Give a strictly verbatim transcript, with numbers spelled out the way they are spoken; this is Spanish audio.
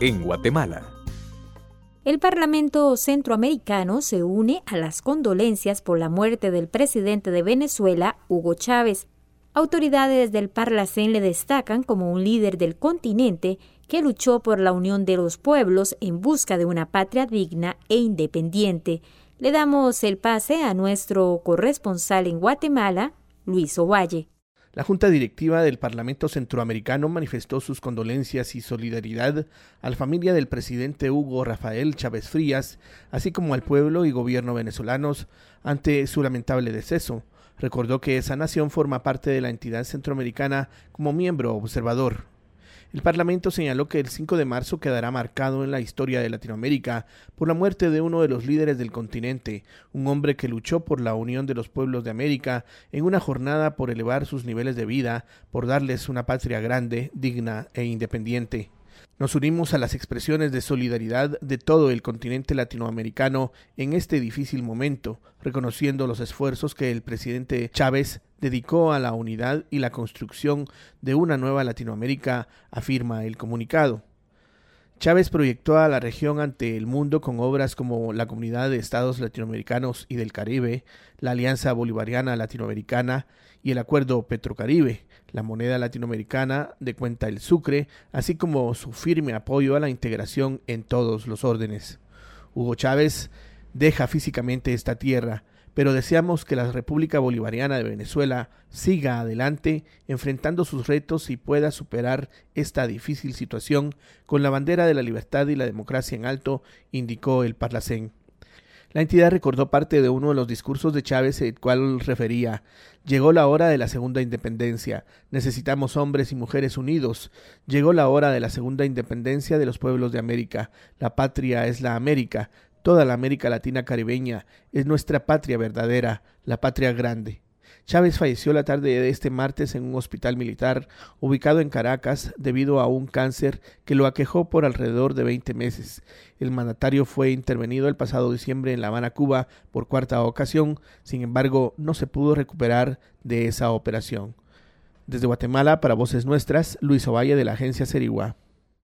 en Guatemala. El Parlamento Centroamericano se une a las condolencias por la muerte del presidente de Venezuela, Hugo Chávez. Autoridades del Parlacén le destacan como un líder del continente que luchó por la unión de los pueblos en busca de una patria digna e independiente. Le damos el pase a nuestro corresponsal en Guatemala, Luis Ovalle. La Junta Directiva del Parlamento Centroamericano manifestó sus condolencias y solidaridad a la familia del presidente Hugo Rafael Chávez Frías, así como al pueblo y gobierno venezolanos ante su lamentable deceso. Recordó que esa nación forma parte de la entidad centroamericana como miembro observador. El Parlamento señaló que el cinco de marzo quedará marcado en la historia de Latinoamérica por la muerte de uno de los líderes del continente, un hombre que luchó por la unión de los pueblos de América en una jornada por elevar sus niveles de vida, por darles una patria grande, digna e independiente. Nos unimos a las expresiones de solidaridad de todo el continente latinoamericano en este difícil momento, reconociendo los esfuerzos que el presidente Chávez dedicó a la unidad y la construcción de una nueva Latinoamérica, afirma el comunicado. Chávez proyectó a la región ante el mundo con obras como la Comunidad de Estados Latinoamericanos y del Caribe, la Alianza Bolivariana Latinoamericana y el Acuerdo Petrocaribe, la moneda latinoamericana de cuenta el Sucre, así como su firme apoyo a la integración en todos los órdenes. Hugo Chávez deja físicamente esta tierra, pero deseamos que la República Bolivariana de Venezuela siga adelante, enfrentando sus retos y pueda superar esta difícil situación con la bandera de la libertad y la democracia en alto, indicó el Parlacén. La entidad recordó parte de uno de los discursos de Chávez, el cual refería: llegó la hora de la segunda independencia, necesitamos hombres y mujeres unidos, llegó la hora de la segunda independencia de los pueblos de América, la patria es la América, toda la América Latina caribeña es nuestra patria verdadera, la patria grande. Chávez falleció la tarde de este martes en un hospital militar ubicado en Caracas debido a un cáncer que lo aquejó por alrededor de veinte meses. El mandatario fue intervenido el pasado diciembre en La Habana, Cuba, por cuarta ocasión, sin embargo no se pudo recuperar de esa operación. Desde Guatemala, para Voces Nuestras, Luis Ovalle de la agencia Serigua.